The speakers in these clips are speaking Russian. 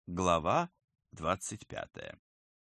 Глава 25.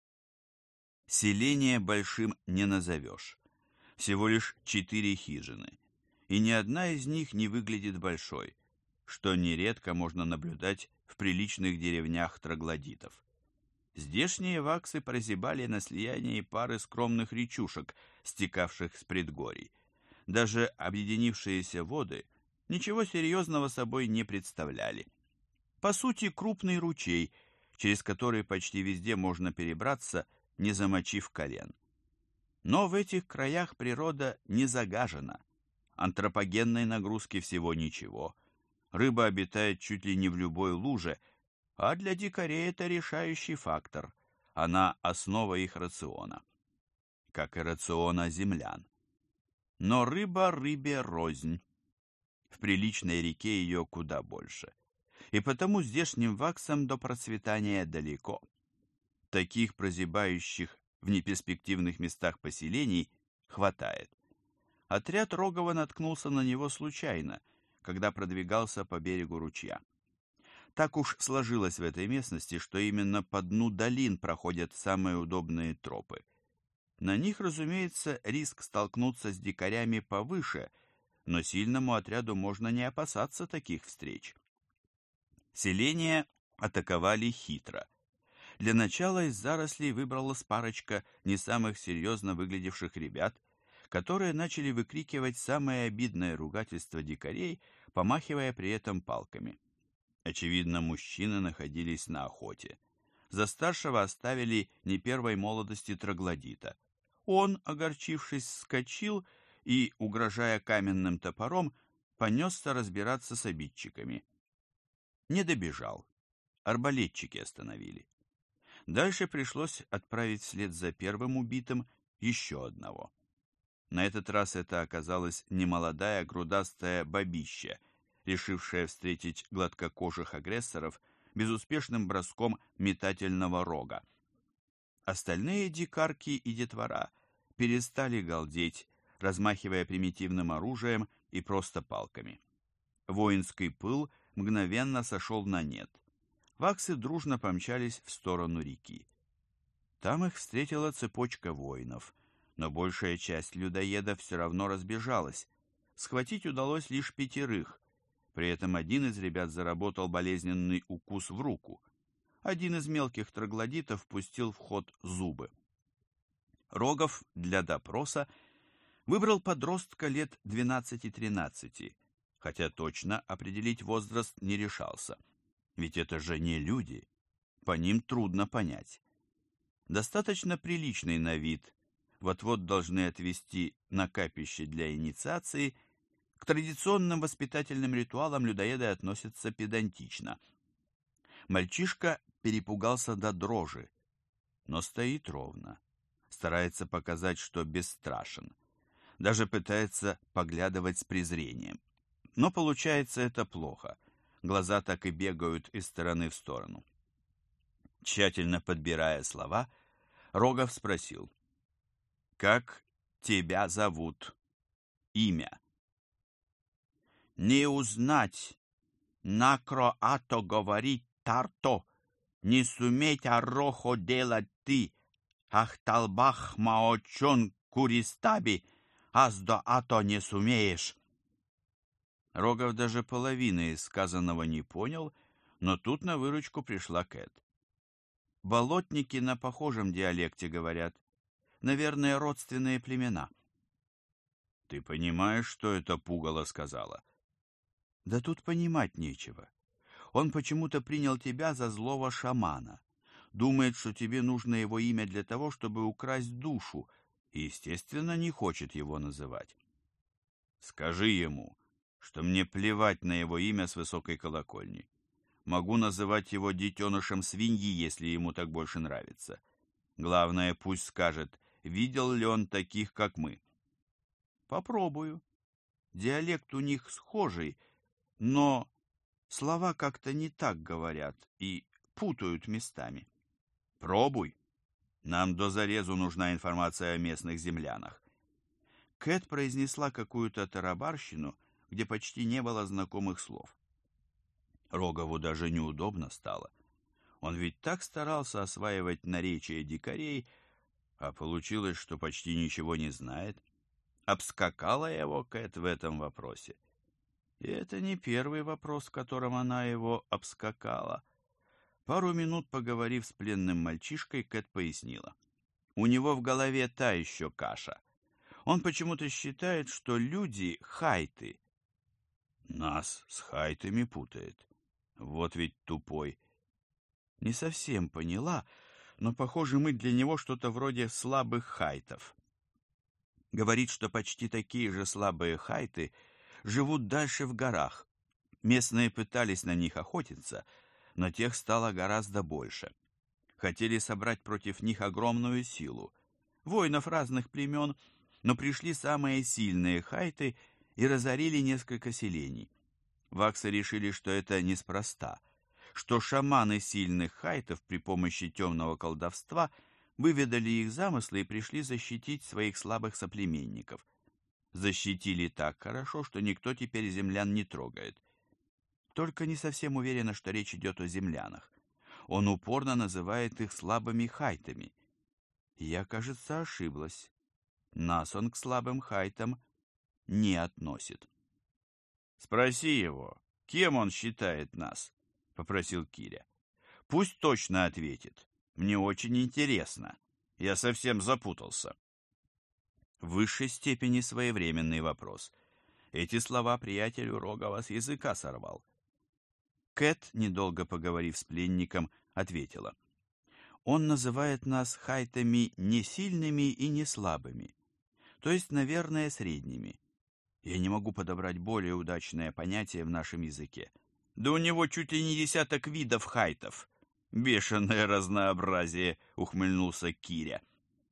Селение большим не назовешь. Всего лишь 4 хижины, и ни одна из них не выглядит большой, что нередко можно наблюдать в приличных деревнях троглодитов. Здешние ваксы прозябали на слиянии пары скромных речушек, стекавших с предгорий. Даже объединившиеся воды ничего серьезного собой не представляли. По сути, крупный ручей, через который почти везде можно перебраться, не замочив колен. Но в этих краях природа не загажена. Антропогенной нагрузки всего ничего. Рыба обитает чуть ли не в любой луже, а для дикарей это решающий фактор. Она основа их рациона. Как и рациона землян. Но рыба рыбе рознь. В приличной реке ее куда больше. И потому здешним ваксам до процветания далеко. Таких прозябающих в неперспективных местах поселений хватает. Отряд Рогова наткнулся на него случайно, когда продвигался по берегу ручья. Так уж сложилось в этой местности, что именно по дну долин проходят самые удобные тропы. На них, разумеется, риск столкнуться с дикарями повыше, но сильному отряду можно не опасаться таких встреч. Селение атаковали хитро. Для начала из зарослей выбралась парочка не самых серьезно выглядевших ребят, которые начали выкрикивать самое обидное ругательство дикарей, помахивая при этом палками. Очевидно, мужчины находились на охоте. За старшего оставили не первой молодости троглодита. Он, огорчившись, вскочил и, угрожая каменным топором, понесся разбираться с обидчиками. Не добежал. Арбалетчики остановили. Дальше пришлось отправить вслед за первым убитым еще одного. На этот раз это оказалась немолодая грудастая бабища, решившая встретить гладкокожих агрессоров безуспешным броском метательного рога. Остальные дикарки и детвора перестали галдеть, размахивая примитивным оружием и просто палками. Воинский пыл мгновенно сошел на нет. Ваксы дружно помчались в сторону реки. Там их встретила цепочка воинов, но большая часть людоедов все равно разбежалась. Схватить удалось лишь 5, при этом один из ребят заработал болезненный укус в руку. Один из мелких троглодитов пустил в ход зубы. Рогов для допроса выбрал подростка лет 12-13, хотя точно определить возраст не решался. Ведь это же не люди, по ним трудно понять. Достаточно приличный на вид, вот-вот должны отвезти на капище для инициации. К традиционным воспитательным ритуалам людоеды относятся педантично. Мальчишка перепугался до дрожи, но стоит ровно, старается показать, что бесстрашен, даже пытается поглядывать с презрением. Но получается это плохо. Глаза так и бегают из стороны в сторону. Тщательно подбирая слова, Рогов спросил: «Как тебя зовут? Имя?» «Не узнать, накроато говорить тарто, не суметь арохо делать ты, ахталбах маочон куристаби, аздо ато не сумеешь». Рогов даже половины из сказанного не понял, но тут на выручку пришла Кэт. Болотники на похожем диалекте говорят. Наверное, родственные племена. Ты понимаешь, что это пугало сказала? Да тут понимать нечего. Он почему-то принял тебя за злого шамана. Думает, что тебе нужно его имя для того, чтобы украсть душу, и, естественно, не хочет его называть. Скажи ему, что мне плевать на его имя с высокой колокольни. Могу называть его детенышем свиньи, если ему так больше нравится. Главное, пусть скажет, видел ли он таких, как мы. Попробую. Диалект у них схожий, но слова как-то не так говорят и путают местами. Пробуй. Нам до зарезу нужна информация о местных землянах. Кэт произнесла какую-то тарабарщину, где почти не было знакомых слов. Рогову даже неудобно стало. Он ведь так старался осваивать наречия дикарей, а получилось, что почти ничего не знает. Обскакала его Кэт в этом вопросе. И это не первый вопрос, в котором она его обскакала. Пару минут поговорив с пленным мальчишкой, Кэт пояснила. У него в голове та еще каша. Он почему-то считает, что люди — хайты. Нас с хайтами путает. Вот ведь тупой. Не совсем поняла, но, похоже, мы для него что-то вроде слабых хайтов. Говорит, что почти такие же слабые хайты живут дальше в горах. Местные пытались на них охотиться, но тех стало гораздо больше. Хотели собрать против них огромную силу. Воинов разных племен, но пришли самые сильные хайты и разорили несколько селений. Ваксы решили, что это неспроста, что шаманы сильных хайтов при помощи темного колдовства выведали их замыслы и пришли защитить своих слабых соплеменников. Защитили так хорошо, что никто теперь землян не трогает. Только не совсем уверена, что речь идет о землянах. Он упорно называет их слабыми хайтами. Я, кажется, ошиблась. Нас он к слабым хайтам не относит. «Спроси его, кем он считает нас?» — попросил Киря. «Пусть точно ответит. Мне очень интересно. Я совсем запутался». В высшей степени своевременный вопрос. Эти слова приятелю Рогова с языка сорвал. Кэт, недолго поговорив с пленником, ответила. Он называет нас хайтами не сильными и не слабыми, то есть, наверное, средними. Я не могу подобрать более удачное понятие в нашем языке. Да у него чуть ли не 10 видов хайтов. Бешеное разнообразие, ухмыльнулся Киря.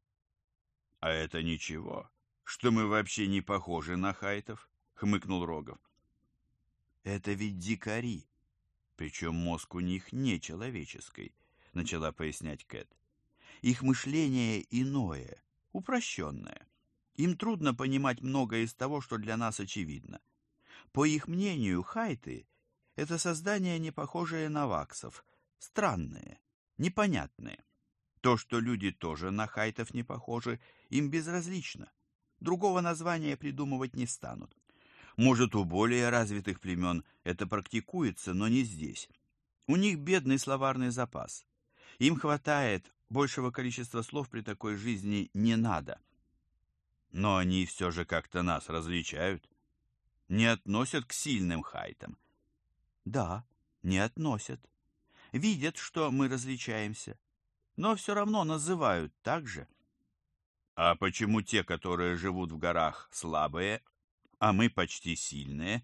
А это ничего, что мы вообще не похожи на хайтов, хмыкнул Рогов. Это ведь дикари, причем мозг у них не человеческий, начала пояснять Кэт. Их мышление иное, упрощенное. Им трудно понимать многое из того, что для нас очевидно. По их мнению, хайты — это создания, не похожие на ваксов, странные, непонятные. То, что люди тоже на хайтов не похожи, им безразлично. Другого названия придумывать не станут. Может, у более развитых племен это практикуется, но не здесь. У них бедный словарный запас. Им хватает, большего количества слов при такой жизни не надо. Но они все же как-то нас различают. Не относят к сильным хайтам. Да, не относят. Видят, что мы различаемся, но все равно называют так же. А почему те, которые живут в горах, слабые, а мы почти сильные?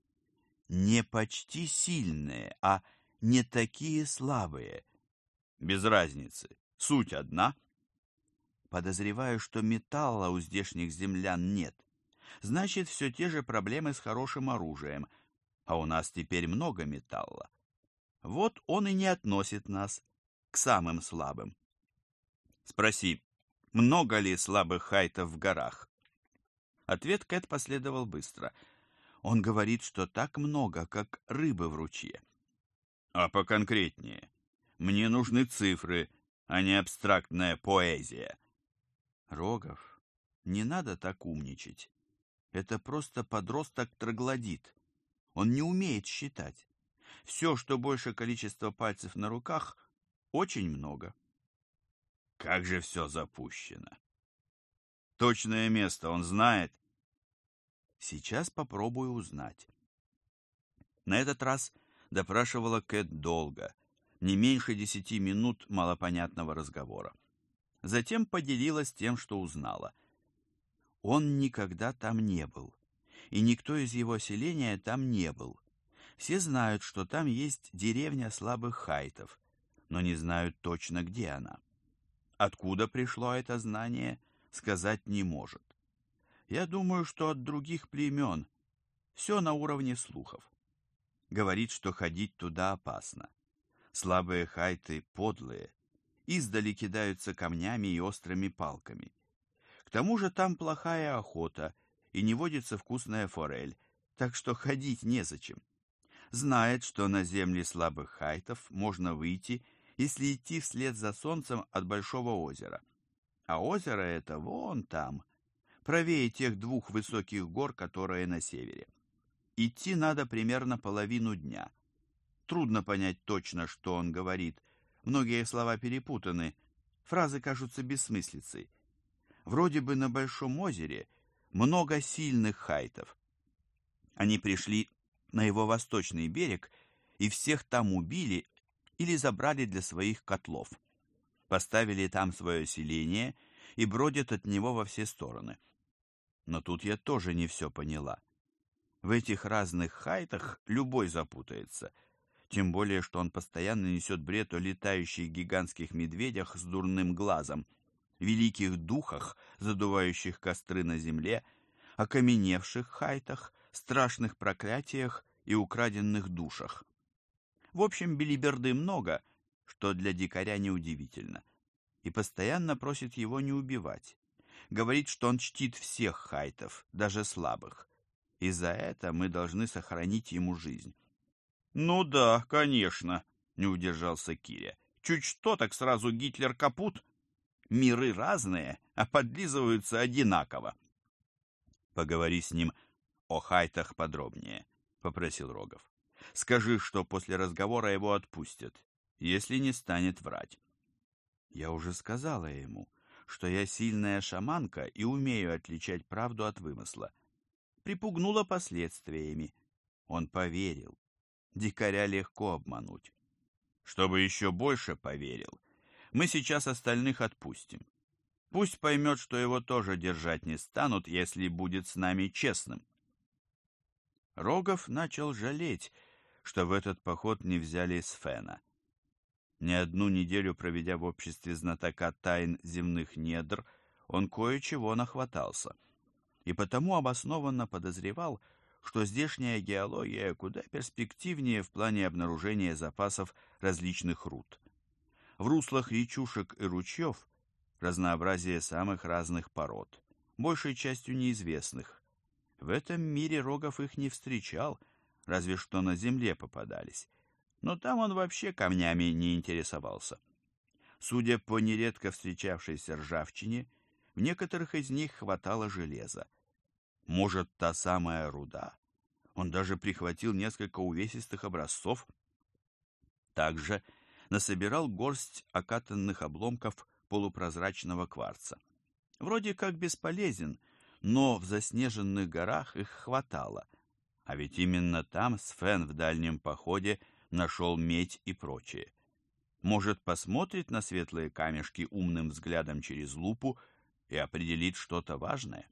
Не почти сильные, а не такие слабые. Без разницы. Суть одна. Подозреваю, что металла у здешних землян нет. Значит, все те же проблемы с хорошим оружием, а у нас теперь много металла. Вот он и не относит нас к самым слабым. Спроси, много ли слабых хайтов в горах? Ответ Кэт последовал быстро. Он говорит, что так много, как рыбы в ручье. А поконкретнее? Мне нужны цифры, а не абстрактная поэзия. Рогов, не надо так умничать. Это просто подросток-троглодит. Он не умеет считать. Все, что больше количества пальцев на руках, очень много. Как же все запущено. Точное место он знает? Сейчас попробую узнать. На этот раз допрашивала Кэт долго, не меньше 10 минут малопонятного разговора. Затем поделилась тем, что узнала. Он никогда там не был, и никто из его селения там не был. Все знают, что там есть деревня слабых хайтов, но не знают точно, где она. Откуда пришло это знание, сказать не может. Я думаю, что от других племен. Все на уровне слухов. Говорит, что ходить туда опасно. Слабые хайты подлые, издали кидаются камнями и острыми палками. К тому же там плохая охота, и не водится вкусная форель, так что ходить незачем. Знает, что на земли слабых хайтов можно выйти если идти вслед за солнцем от большого озера. А озеро это вон там, правее тех двух высоких гор, которые на севере. Идти надо примерно половину дня. Трудно понять точно, что он говорит. Многие слова перепутаны, фразы кажутся бессмыслицей. Вроде бы на Большом озере много сильных хайтов. Они пришли на его восточный берег и всех там убили или забрали для своих котлов. Поставили там свое селение и бродят от него во все стороны. Но тут я тоже не все поняла. В этих разных хайтах любой запутается, тем более, что он постоянно несет бред о летающих гигантских медведях с дурным глазом, великих духах, задувающих костры на земле, окаменевших хайтах, страшных проклятиях и украденных душах. В общем, белиберды много, что для дикаря неудивительно, и постоянно просит его не убивать. Говорит, что он чтит всех хайтов, даже слабых, и за это мы должны сохранить ему жизнь. «Ну да, конечно», — не удержался Киря. «Чуть что, так сразу Гитлер капут. Миры разные, а подлизываются одинаково». «Поговори с ним о хайтах подробнее», — попросил Рогов. «Скажи, что после разговора его отпустят, если не станет врать». Я уже сказала ему, что я сильная шаманка и умею отличать правду от вымысла. Припугнула последствиями. Он поверил. Дикаря легко обмануть. Чтобы еще больше поверил, мы сейчас остальных отпустим. Пусть поймет, что его тоже держать не станут, если будет с нами честным. Рогов начал жалеть, что в этот поход не взяли Свена. Не одну неделю проведя в обществе знатока тайн земных недр, он кое-чего нахватался, и потому обоснованно подозревал, что здешняя геология куда перспективнее в плане обнаружения запасов различных руд. В руслах речушек и ручьев разнообразие самых разных пород, большей частью неизвестных. В этом мире Рогов их не встречал, разве что на земле попадались, но там он вообще камнями не интересовался. Судя по нередко встречавшейся ржавчине, в некоторых из них хватало железа. Может, та самая руда? Он даже прихватил несколько увесистых образцов. Также насобирал горсть окатанных обломков полупрозрачного кварца. Вроде как бесполезен, но в заснеженных горах их хватало. А ведь именно там Свен в дальнем походе нашел медь и прочее. Может, посмотрит на светлые камешки умным взглядом через лупу и определит что-то важное?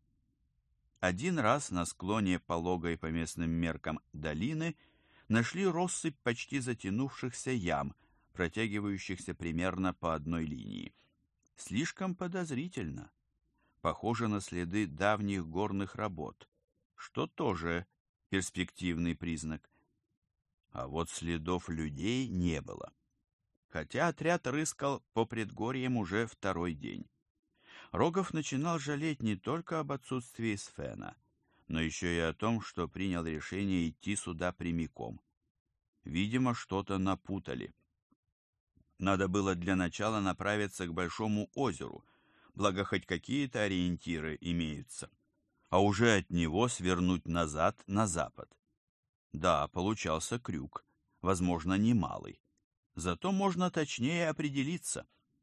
Один раз на склоне пологой по местным меркам долины нашли россыпь почти затянувшихся ям, протягивающихся примерно по одной линии. Слишком подозрительно. Похоже на следы давних горных работ, что тоже перспективный признак. А вот следов людей не было. Хотя отряд рыскал по предгорьям уже второй день. Рогов начинал жалеть не только об отсутствии Свена, но еще и о том, что принял решение идти сюда прямиком. Видимо, что-то напутали. Надо было для начала направиться к Большому озеру, благо хоть какие-то ориентиры имеются, а уже от него свернуть назад на запад. Да, получался крюк, возможно, немалый. Зато можно точнее определиться.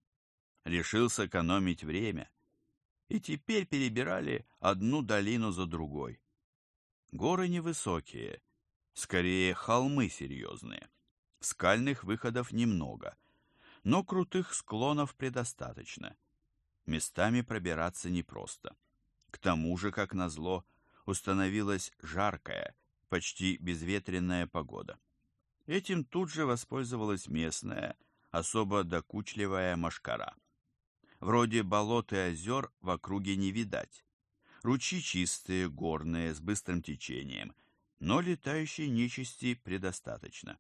Решил сэкономить время. И теперь перебирали одну долину за другой. Горы невысокие, скорее холмы серьезные. Скальных выходов немного, но крутых склонов предостаточно. Местами пробираться непросто. К тому же, как назло, установилась жаркая, почти безветренная погода. Этим тут же воспользовалась местная, особо докучливая мошкара. Вроде болот и озер в округе не видать. Ручьи чистые, горные, с быстрым течением, но летающей нечисти предостаточно.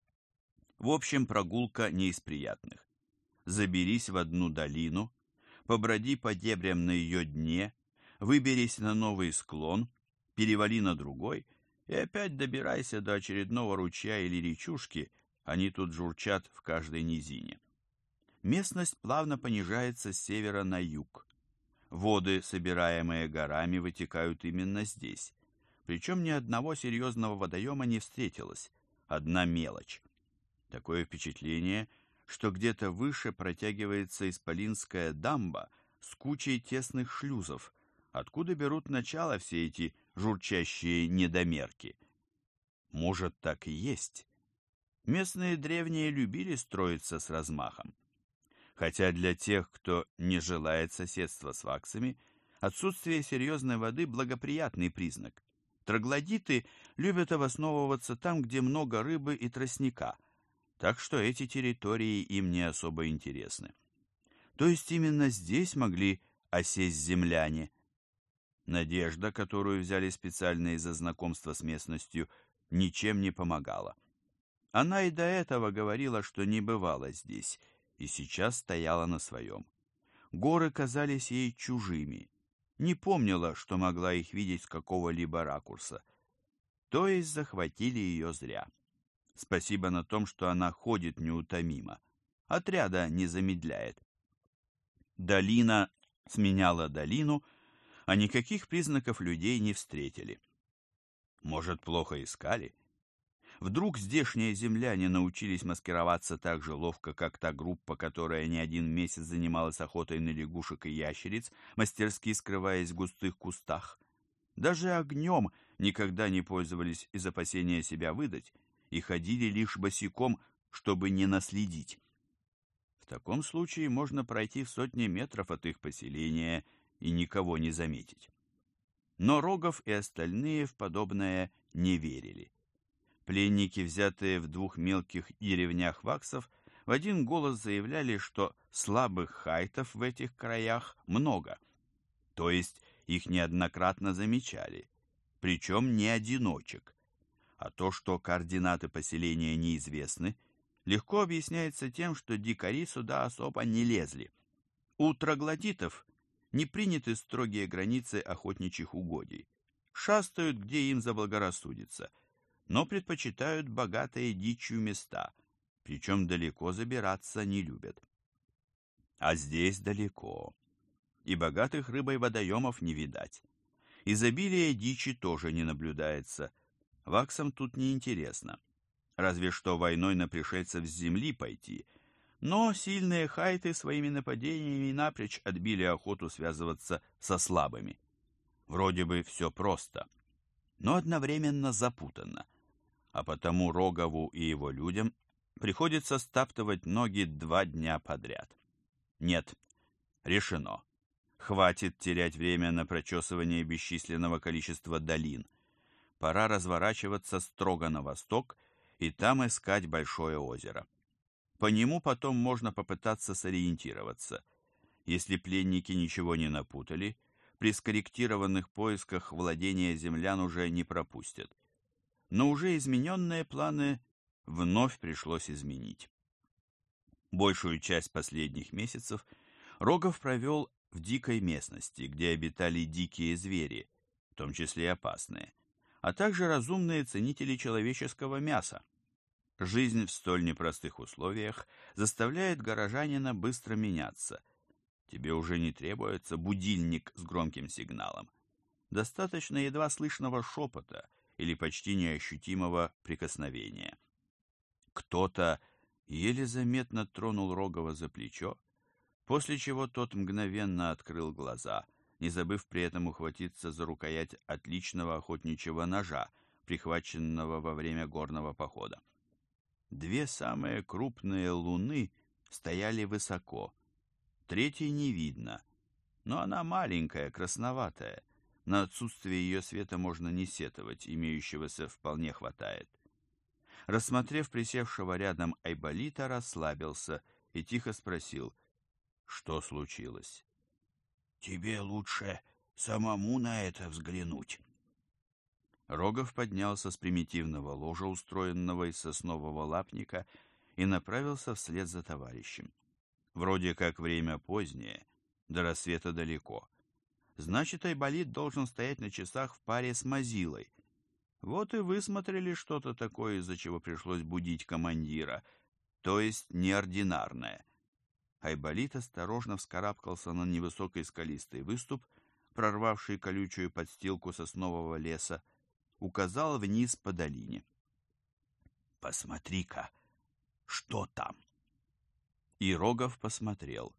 В общем, прогулка не из приятных. Заберись в одну долину, поброди по дебрям на ее дне, выберись на новый склон, перевали на другой и опять добирайся до очередного ручья или речушки, они тут журчат в каждой низине. местность плавно понижается с севера на юг. Воды, собираемые горами, вытекают именно здесь. Причем ни одного серьезного водоема не встретилось, одна мелочь. Такое впечатление, что где-то выше протягивается исполинская дамба с кучей тесных шлюзов, откуда берут начало все эти журчащие недомерки. Может, так и есть. Местные древние любили строиться с размахом. Хотя для тех, кто не желает соседства с ваксами, отсутствие серьезной воды – благоприятный признак. Троглодиты любят обосновываться там, где много рыбы и тростника, так что эти территории им не особо интересны. То есть именно здесь могли осесть земляне. Надежда, которую взяли специально из-за знакомства с местностью, ничем не помогала. Она и до этого говорила, что не бывала здесь, и сейчас стояла на своем. Горы казались ей чужими, не помнила, что могла их видеть с какого-либо ракурса. То есть захватили ее зря. Спасибо на том, что она ходит неутомимо. Отряда не замедляет. Долина сменяла долину, а никаких признаков людей не встретили. Может, плохо искали? Вдруг здешние земляне научились маскироваться так же ловко, как та группа, которая не один месяц занималась охотой на лягушек и ящериц, мастерски скрываясь в густых кустах. Даже огнем никогда не пользовались из опасения себя выдать и ходили лишь босиком, чтобы не наследить. В таком случае можно пройти в сотни метров от их поселения и никого не заметить. Но Рогов и остальные в подобное не верили. Пленники, взятые в 2 мелких деревнях ваксов, в один голос заявляли, что слабых хайтов в этих краях много, то есть их неоднократно замечали, причем не одиночек. А то, что координаты поселения неизвестны, легко объясняется тем, что дикари сюда особо не лезли. У троглодитов не приняты строгие границы охотничьих угодий. Шастают, где им заблагорассудится, но предпочитают богатые дичью места, причем далеко забираться не любят. А здесь далеко, и богатых рыбой водоемов не видать. Изобилие дичи тоже не наблюдается. Ваксам тут не интересно, разве что войной на пришельцев с земли пойти, но сильные хайты своими нападениями напрочь отбили охоту связываться со слабыми. Вроде бы все просто, но одновременно запутанно, а потому Рогову и его людям приходится стаптывать ноги 2 дня подряд. Нет, решено. Хватит терять время на прочесывание бесчисленного количества долин. Пора разворачиваться строго на восток и там искать большое озеро. По нему потом можно попытаться сориентироваться. Если пленники ничего не напутали, при скорректированных поисках владения землян уже не пропустят. Но уже измененные планы вновь пришлось изменить. Большую часть последних месяцев Рогов провел в дикой местности, где обитали дикие звери, в том числе и опасные, а также разумные ценители человеческого мяса. Жизнь в столь непростых условиях заставляет горожанина быстро меняться. Тебе уже не требуется будильник с громким сигналом. Достаточно едва слышного шепота или почти неощутимого прикосновения. Кто-то еле заметно тронул Рогова за плечо, после чего тот мгновенно открыл глаза, не забыв при этом ухватиться за рукоять отличного охотничьего ножа, прихваченного во время горного похода. 2 самые крупные луны стояли высоко, 3-й не видно, но она маленькая, красноватая, на отсутствие ее света можно не сетовать, имеющегося вполне хватает. Рассмотрев присевшего рядом Айболита, расслабился и тихо спросил: «Что случилось?» «Тебе лучше самому на это взглянуть». Рогов поднялся с примитивного ложа, устроенного из соснового лапника, и направился вслед за товарищем. Вроде как время позднее, до рассвета далеко. Значит, Айболит должен стоять на часах в паре с Мазилой. Вот и высмотрели что-то такое, из-за чего пришлось будить командира, то есть неординарное. Айболит осторожно вскарабкался на невысокий скалистый выступ, прорвавший колючую подстилку соснового леса, указал вниз по долине. «Посмотри-ка, что там?» И Рогов посмотрел.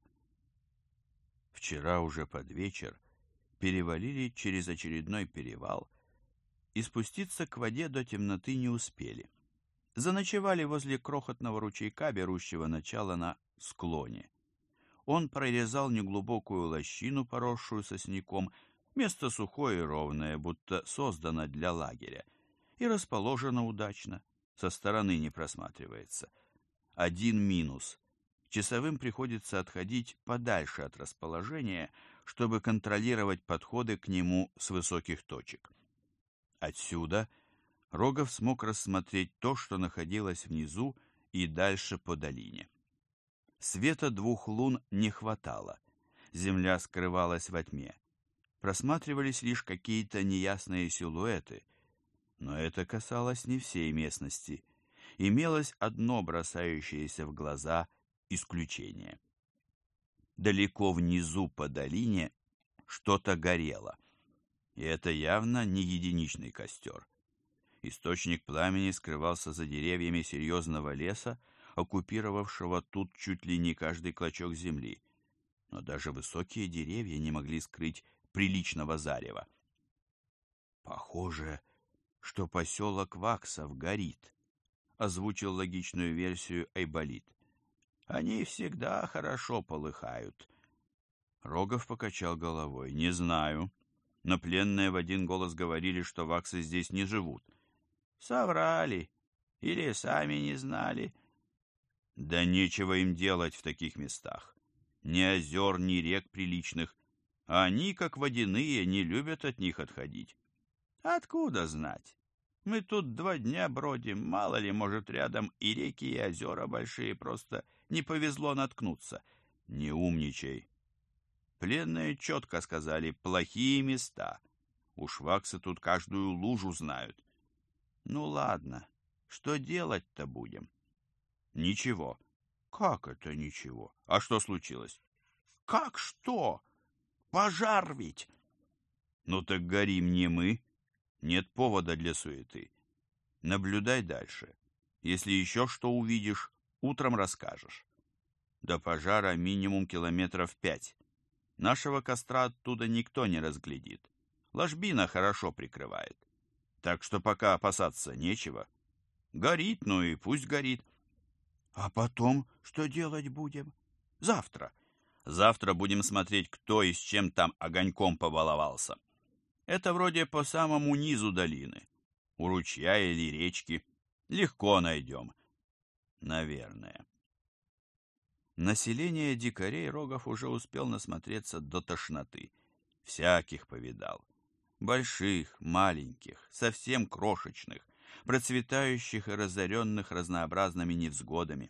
Вчера уже под вечер перевалили через очередной перевал и спуститься к воде до темноты не успели. Заночевали возле крохотного ручейка, берущего начало на склоне. Он прорезал неглубокую лощину, поросшую сосняком, место сухое и ровное, будто создано для лагеря, и расположено удачно, со стороны не просматривается. Один минус. Часовым приходится отходить подальше от расположения, чтобы контролировать подходы к нему с высоких точек. Отсюда Рогов смог рассмотреть то, что находилось внизу и дальше по долине. Света 2 лун не хватало. Земля скрывалась во тьме. Просматривались лишь какие-то неясные силуэты, но это касалось не всей местности. Имелось одно бросающееся в глаза исключение. Далеко внизу по долине что-то горело. И это явно не единичный костер. Источник пламени скрывался за деревьями серьезного леса, оккупировавшего тут чуть ли не каждый клочок земли. Но даже высокие деревья не могли скрыть приличного зарева. «Похоже, что поселок Ваксов горит», — озвучил логичную версию Айболит. «Они всегда хорошо полыхают». Рогов покачал головой. «Не знаю, но пленные в один голос говорили, что ваксы здесь не живут». «Соврали. Или сами не знали». «Да нечего им делать в таких местах. Ни озер, ни рек приличных. А они, как водяные, не любят от них отходить». «Откуда знать? Мы тут 2 дня бродим, мало ли, может, рядом и реки, и озера большие, просто не повезло наткнуться». «Не умничай. Пленные четко сказали, плохие места. Уж ваксы тут каждую лужу знают». «Ну ладно, что делать-то будем?» «Ничего». «Как это ничего? А что случилось?» «Как что? Пожар ведь!» «Ну так горим не мы. Нет повода для суеты. Наблюдай дальше. Если еще что увидишь, утром расскажешь. До пожара минимум 5 километров. Нашего костра оттуда никто не разглядит. Ложбина хорошо прикрывает. Так что пока опасаться нечего. Горит, ну и пусть горит». «А потом что делать будем? Завтра?» «Завтра будем смотреть, кто и с чем там огоньком побаловался. Это вроде по самому низу долины. У ручья или речки. Легко найдем. Наверное». Население дикарей Рогов уже успел насмотреться до тошноты. Всяких повидал. Больших, маленьких, совсем крошечных, процветающих и разоренных разнообразными невзгодами.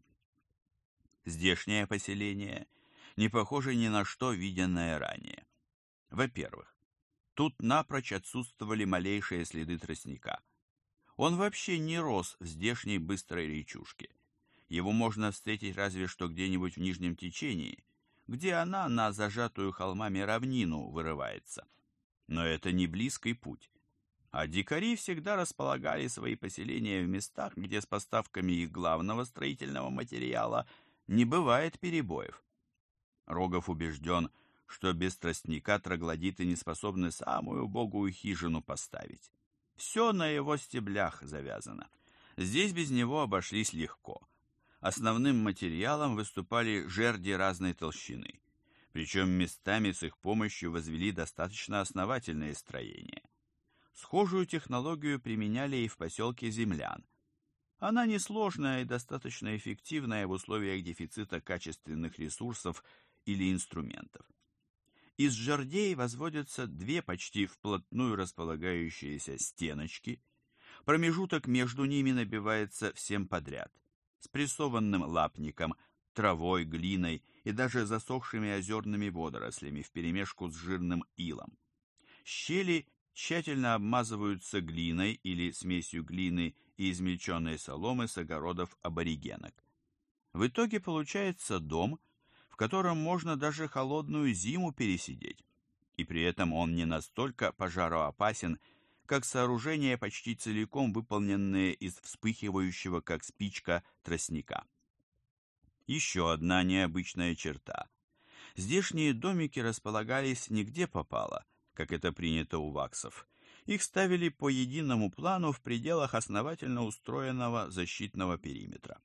Здешнее поселение не похоже ни на что, виденное ранее. Во-первых, тут напрочь отсутствовали малейшие следы тростника. Он вообще не рос в здешней быстрой речушке. Его можно встретить разве что где-нибудь в нижнем течении, где она на зажатую холмами равнину вырывается. Но это не близкий путь. А дикари всегда располагали свои поселения в местах, где с поставками их главного строительного материала не бывает перебоев. Рогов убежден, что без тростника троглодиты не способны самую убогую хижину поставить. Все на его стеблях завязано. Здесь без него обошлись легко. Основным материалом выступали жерди разной толщины. Причем местами с их помощью возвели достаточно основательные строения. Схожую технологию применяли и в поселке землян. Она несложная и достаточно эффективная в условиях дефицита качественных ресурсов или инструментов. Из жердей возводятся 2 почти вплотную располагающиеся стеночки. Промежуток между ними набивается всем подряд. Спрессованным лапником, травой, глиной и даже засохшими озерными водорослями вперемешку с жирным илом. Щели тщательно обмазываются глиной или смесью глины и измельченной соломы с огородов аборигенок. В итоге получается дом, в в котором можно даже холодную зиму пересидеть, и при этом он не настолько пожароопасен, как сооружения, почти целиком выполненные из вспыхивающего, как спичка, тростника. Еще одна необычная черта. Здешние домики располагались не где попало, как это принято у ваксов. Их ставили по единому плану в пределах основательно устроенного защитного периметра.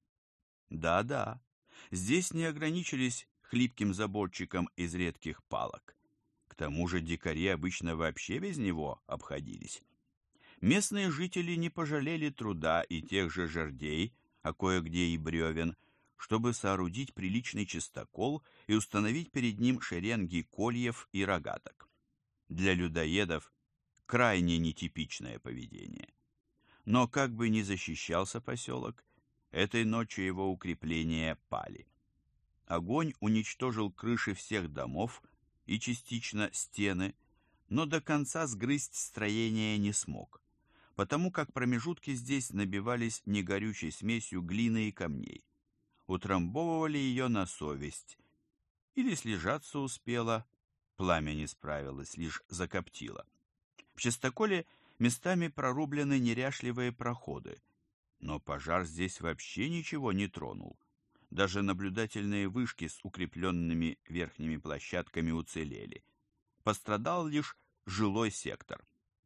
Да-да, здесь не ограничились хлипким заборчиком из редких палок. К тому же дикари обычно вообще без него обходились. Местные жители не пожалели труда и тех же жердей, а кое-где и бревен, чтобы соорудить приличный чистокол и установить перед ним шеренги кольев и рогаток. Для людоедов крайне нетипичное поведение. Но как бы ни защищался поселок, этой ночью его укрепления пали. Огонь уничтожил крыши всех домов и частично стены, но до конца сгрызть строение не смог, потому как промежутки здесь набивались негорючей смесью глины и камней. Утрамбовывали ее на совесть, или слежаться успела, пламя не справилось, лишь закоптило. В частоколе местами прорублены неряшливые проходы, но пожар здесь вообще ничего не тронул. Даже наблюдательные вышки с укрепленными верхними площадками уцелели. Пострадал лишь жилой сектор.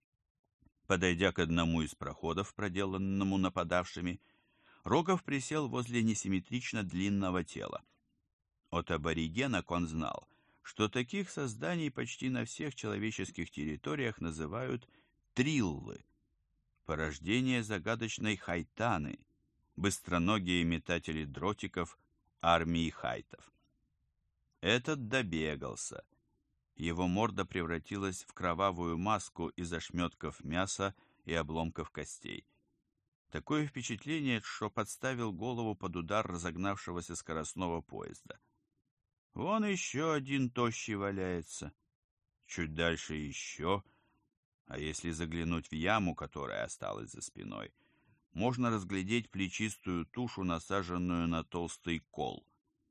Подойдя к одному из проходов, проделанному нападавшими, Рогов присел возле несимметрично длинного тела. От аборигенок он знал, что таких созданий почти на всех человеческих территориях называют триллы, порождение загадочной хайтаны, быстроногие метатели дротиков армии хайтов. Этот добегался. Его морда превратилась в кровавую маску из ошметков мяса и обломков костей. Такое впечатление, что подставил голову под удар разогнавшегося скоростного поезда. Вон еще один тощий валяется. Чуть дальше еще. А если заглянуть в яму, которая осталась за спиной, можно разглядеть плечистую тушу, насаженную на толстый кол.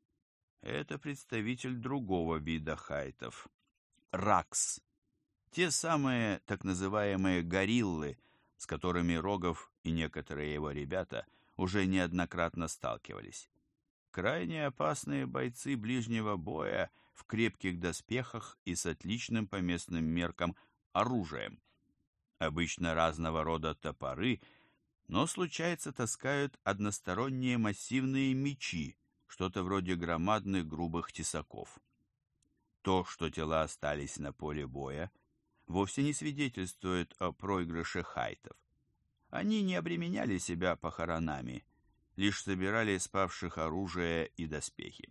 Это представитель другого вида хайтов. Ракс. Те самые так называемые гориллы, с которыми Рогов и некоторые его ребята уже неоднократно сталкивались. Крайне опасные бойцы ближнего боя в крепких доспехах и с отличным по местным меркам оружием. Обычно разного рода топоры, но случается таскают односторонние массивные мечи, что-то вроде громадных грубых тесаков. То, что тела остались на поле боя, вовсе не свидетельствует о проигрыше хайтов. Они не обременяли себя похоронами, лишь собирали спавших оружие и доспехи.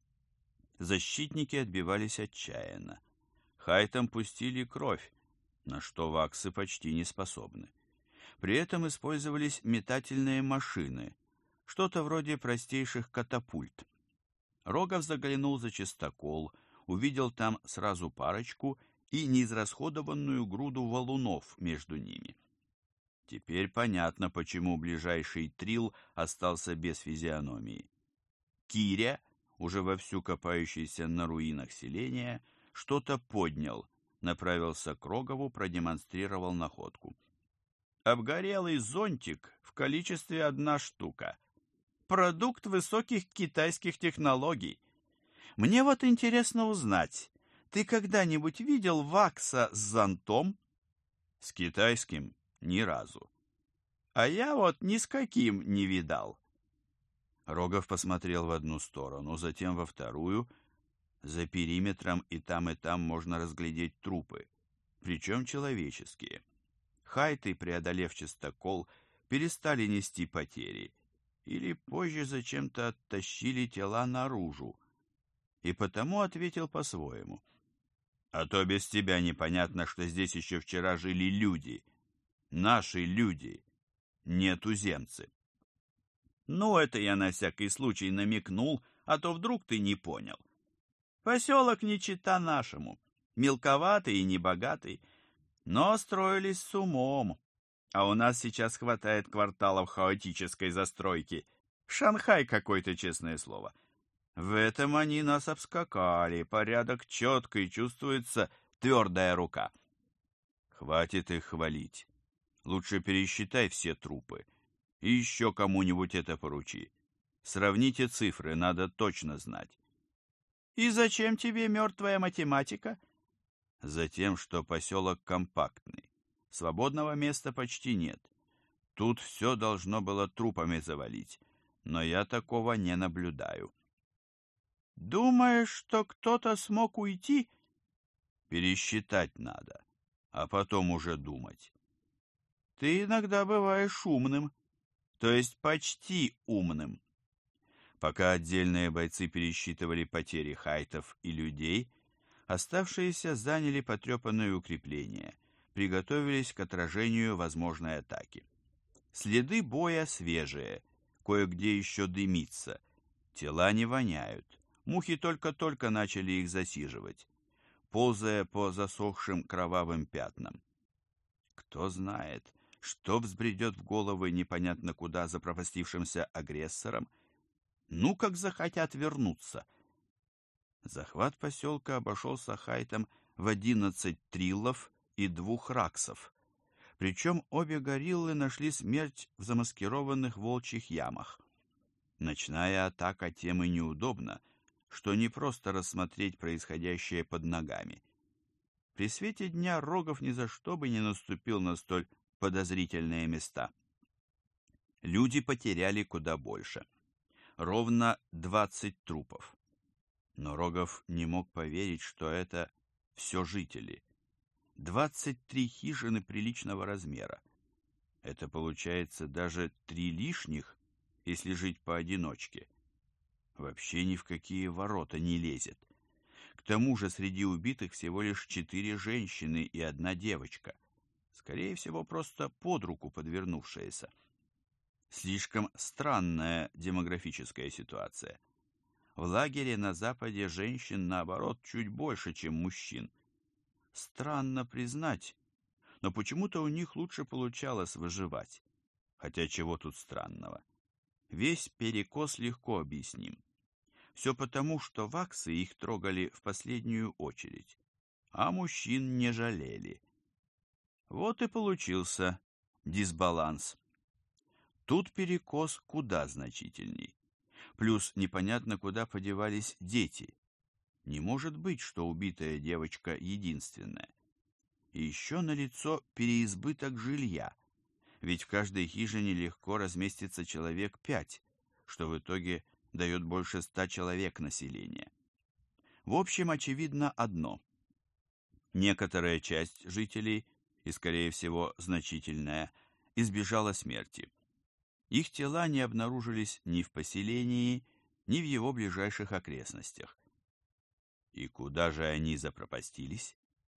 Защитники отбивались отчаянно. Хайтам пустили кровь, на что ваксы почти не способны. При этом использовались метательные машины, что-то вроде простейших катапульт. Рогов заглянул за чистокол, увидел там сразу парочку и неизрасходованную груду валунов между ними. Теперь понятно, почему ближайший трилл остался без физиономии. Киря, уже вовсю копающийся на руинах селения, что-то поднял, направился к Рогову, продемонстрировал находку. Обгорелый зонтик в количестве 1 штука. Продукт высоких китайских технологий. Мне вот интересно узнать, ты когда-нибудь видел вакса с зонтом? С китайским ни разу. А я вот ни с каким не видал. Рогов посмотрел в одну сторону, затем во вторую. За периметром и там можно разглядеть трупы, причем человеческие. Хайты, преодолев чистокол, перестали нести потери или позже зачем-то оттащили тела наружу, и потому ответил по-своему. А то без тебя непонятно, что здесь еще вчера жили люди. Наши люди, не туземцы. Ну, это я на всякий случай намекнул, а то вдруг ты не понял. Поселок не чета нашему, мелковатый и небогатый, но строились с умом. А у нас сейчас хватает кварталов хаотической застройки. Шанхай какой-то, честное слово. В этом они нас обскакали, порядок четкий, чувствуется твердая рука. Хватит их хвалить. Лучше пересчитай все трупы. И еще кому-нибудь это поручи. Сравните цифры, надо точно знать. И зачем тебе мертвая математика? Затем, что поселок компактный. Свободного места почти нет. Тут все должно было трупами завалить, но я такого не наблюдаю. Думаешь, что кто-то смог уйти? Пересчитать надо, а потом уже думать. Ты иногда бываешь умным, то есть почти умным. Пока отдельные бойцы пересчитывали потери хайтов и людей, оставшиеся заняли потрепанные укрепления, приготовились к отражению возможной атаки. Следы боя свежие, кое-где еще дымится, тела не воняют, мухи только-только начали их засиживать, ползая по засохшим кровавым пятнам. Кто знает, что взбредет в головы непонятно куда запропастившимся агрессорам, ну как захотят вернуться. Захват поселка обошелся хайтам в 11 триллов и 2 раксов. Причем обе гориллы нашли смерть в замаскированных волчьих ямах. Ночная атака тем и неудобна, что не просто рассмотреть происходящее под ногами. При свете дня Рогов ни за что бы не наступил на столь подозрительные места. Люди потеряли куда больше. Ровно 20 трупов. Но Рогов не мог поверить, что это все жители. 23 хижины приличного размера. Это получается даже 3 лишних, если жить поодиночке. Вообще ни в какие ворота не лезет. К тому же среди убитых всего лишь 4 женщины и 1 девочка. Скорее всего, просто под руку подвернувшаяся. Слишком странная демографическая ситуация. В лагере на Западе женщин, наоборот, чуть больше, чем мужчин. Странно признать, но почему-то у них лучше получалось выживать. Хотя чего тут странного? Весь перекос легко объясним. Все потому, что ваксы их трогали в последнюю очередь, а мужчин не жалели. Вот и получился дисбаланс. Тут перекос куда значительней. Плюс непонятно, куда подевались дети. Не может быть, что убитая девочка единственная. И еще налицо переизбыток жилья, ведь в каждой хижине легко разместится человек 5, что в итоге дает больше 100 человек населения. В общем, очевидно одно. Некоторая часть жителей, и, скорее всего, значительная, избежала смерти. Их тела не обнаружились ни в поселении, ни в его ближайших окрестностях. И куда же они запропастились?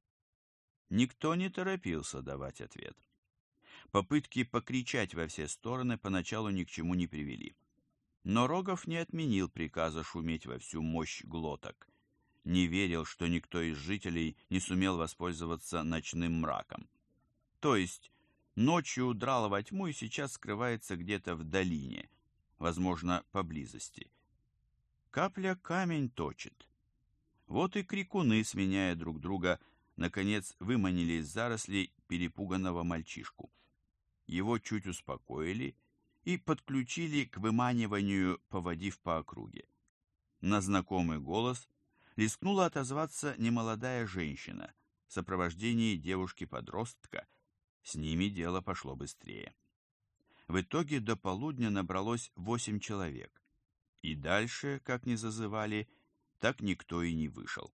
Никто не торопился давать ответ. Попытки покричать во все стороны поначалу ни к чему не привели. Но Рогов не отменил приказа шуметь во всю мощь глоток. Не верил, что никто из жителей не сумел воспользоваться ночным мраком. То есть ночью удрал во тьму и сейчас скрывается где-то в долине, возможно, поблизости. Капля камень точит. Вот и крикуны, сменяя друг друга, наконец выманили из зарослей перепуганного мальчишку. Его чуть успокоили и подключили к выманиванию, поводив по округе. На знакомый голос рискнула отозваться немолодая женщина в сопровождении девушки-подростка. С ними дело пошло быстрее. В итоге до полудня набралось 8 человек. И дальше, как ни зазывали, так никто и не вышел.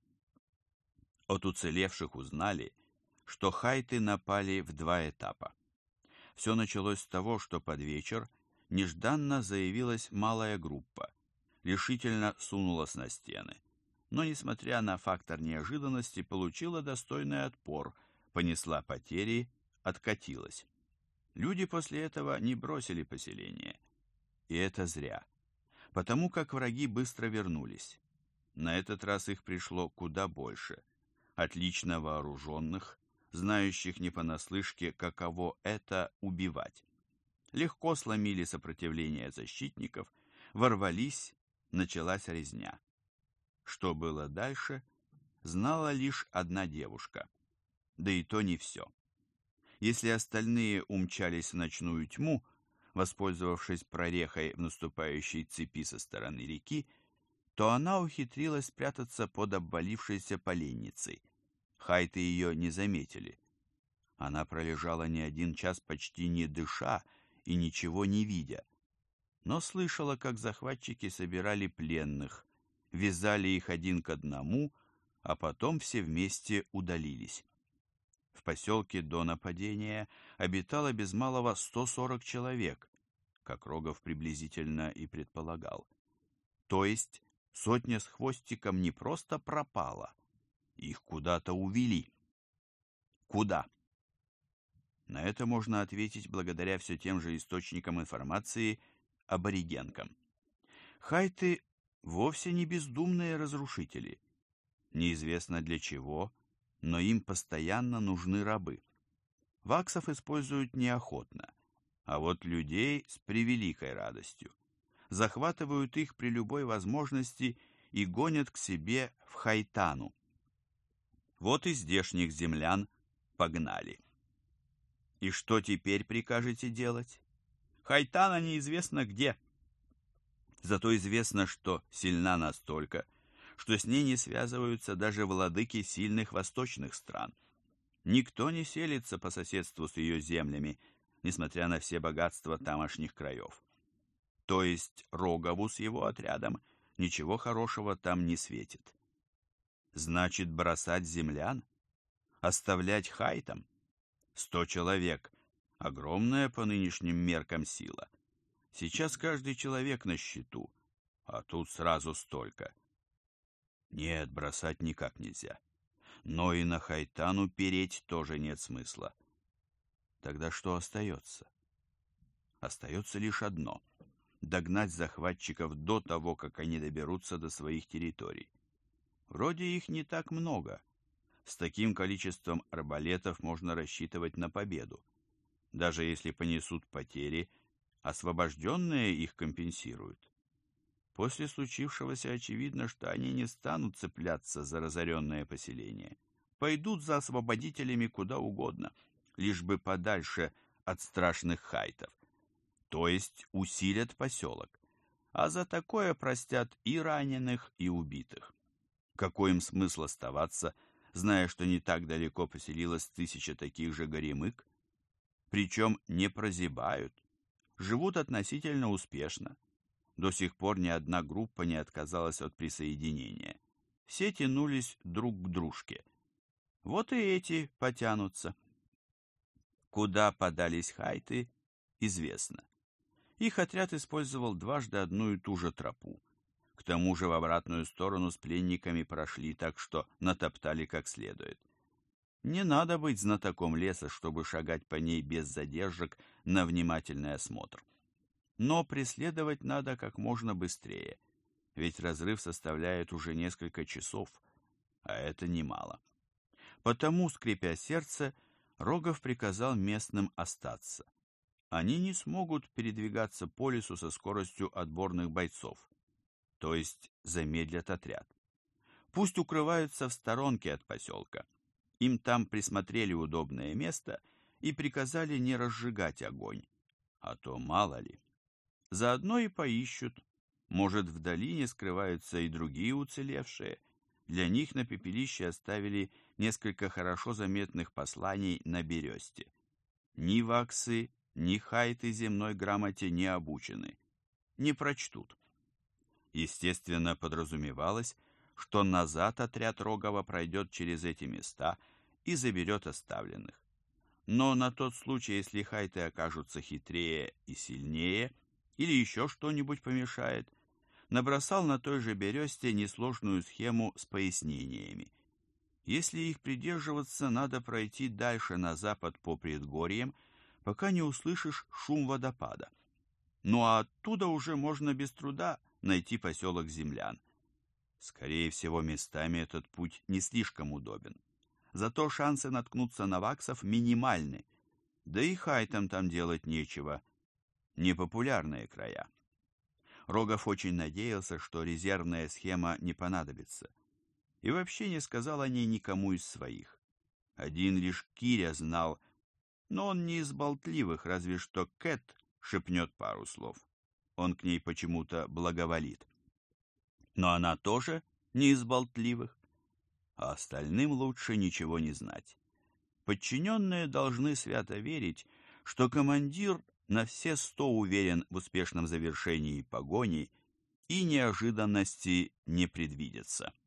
От уцелевших узнали, что хайты напали в 2 этапа. Все началось с того, что под вечер нежданно заявилась малая группа, решительно сунулась на стены, но, несмотря на фактор неожиданности, получила достойный отпор, понесла потери, откатилась. Люди после этого не бросили поселение. И это зря, потому как враги быстро вернулись. На этот раз их пришло куда больше, отлично вооруженных, знающих не понаслышке, каково это убивать. Легко сломили сопротивление защитников, ворвались, началась резня. Что было дальше, знала лишь одна девушка. Да и то не все. Если остальные умчались в ночную тьму, воспользовавшись прорехой в наступающей цепи со стороны реки, то она ухитрилась спрятаться под обвалившейся поленницей. Хайты ее не заметили. Она пролежала не один час, почти не дыша и ничего не видя, но слышала, как захватчики собирали пленных, вязали их один к одному, а потом все вместе удалились. В поселке до нападения обитало без малого 140 человек, как Рогов приблизительно и предполагал. То есть сотня с хвостиком не просто пропала, их куда-то увели. Куда? На это можно ответить благодаря все тем же источникам информации аборигенкам. Хайты вовсе не бездумные разрушители. Неизвестно для чего, но им постоянно нужны рабы. Ваксов используют неохотно, а вот людей с превеликой радостью. Захватывают их при любой возможности и гонят к себе в Хайтану. Вот и здешних землян погнали. И что теперь прикажете делать? Хайтана неизвестно где. Зато известно, что сильна настолько, что с ней не связываются даже владыки сильных восточных стран. Никто не селится по соседству с ее землями, несмотря на все богатства тамошних краев. То есть Рогову с его отрядом ничего хорошего там не светит. Значит, бросать землян? Оставлять хайтам? 100 человек. Огромная по нынешним меркам сила. Сейчас каждый человек на счету, а тут сразу столько. Нет, бросать никак нельзя. Но и на Хайтану переть тоже нет смысла. Тогда что остается? Остается лишь одно — догнать захватчиков до того, как они доберутся до своих территорий. Вроде их не так много. С таким количеством арбалетов можно рассчитывать на победу. Даже если понесут потери, освобожденные их компенсируют. После случившегося очевидно, что они не станут цепляться за разоренное поселение. Пойдут за освободителями куда угодно, лишь бы подальше от страшных хайтов. То есть усилят поселок. А за такое простят и раненых, и убитых. Какой им смысл оставаться, зная, что не так далеко поселилось 1000 таких же горемык? Причем не прозябают, живут относительно успешно. До сих пор ни одна группа не отказалась от присоединения. Все тянулись друг к дружке. Вот и эти потянутся. Куда подались хайты, известно. Их отряд использовал дважды одну и ту же тропу. К тому же в обратную сторону с пленниками прошли, так что натоптали как следует. Не надо быть знатоком леса, чтобы шагать по ней без задержек на внимательный осмотр. Но преследовать надо как можно быстрее, ведь разрыв составляет уже несколько часов, а это немало. Потому, скрипя сердце, Рогов приказал местным остаться. Они не смогут передвигаться по лесу со скоростью отборных бойцов, то есть замедлят отряд. Пусть укрываются в сторонке от поселка. Им там присмотрели удобное место и приказали не разжигать огонь, а то мало ли. Заодно и поищут. Может, в долине скрываются и другие уцелевшие. Для них на пепелище оставили несколько хорошо заметных посланий на бересте. Ни ваксы, ни хайты земной грамоте не обучены. Не прочтут. Естественно, подразумевалось, что назад отряд Рогова пройдет через эти места и заберет оставленных. Но на тот случай, если хайты окажутся хитрее и сильнее, или еще что-нибудь помешает, набросал на той же бересте несложную схему с пояснениями. Если их придерживаться, надо пройти дальше на запад по предгорьям, пока не услышишь шум водопада. Ну а оттуда уже можно без труда найти поселок землян. Скорее всего, местами этот путь не слишком удобен. Зато шансы наткнуться на ваксов минимальны. Да и хайтам там делать нечего. Непопулярные края. Рогов очень надеялся, что резервная схема не понадобится. И вообще не сказал о ней никому из своих. Один лишь Киря знал, но он не из болтливых, разве что Кэт шепнет пару слов. Он к ней почему-то благоволит. Но она тоже не из болтливых, а остальным лучше ничего не знать. Подчиненные должны свято верить, что командир на все 100 уверен в успешном завершении погони, и неожиданности не предвидится.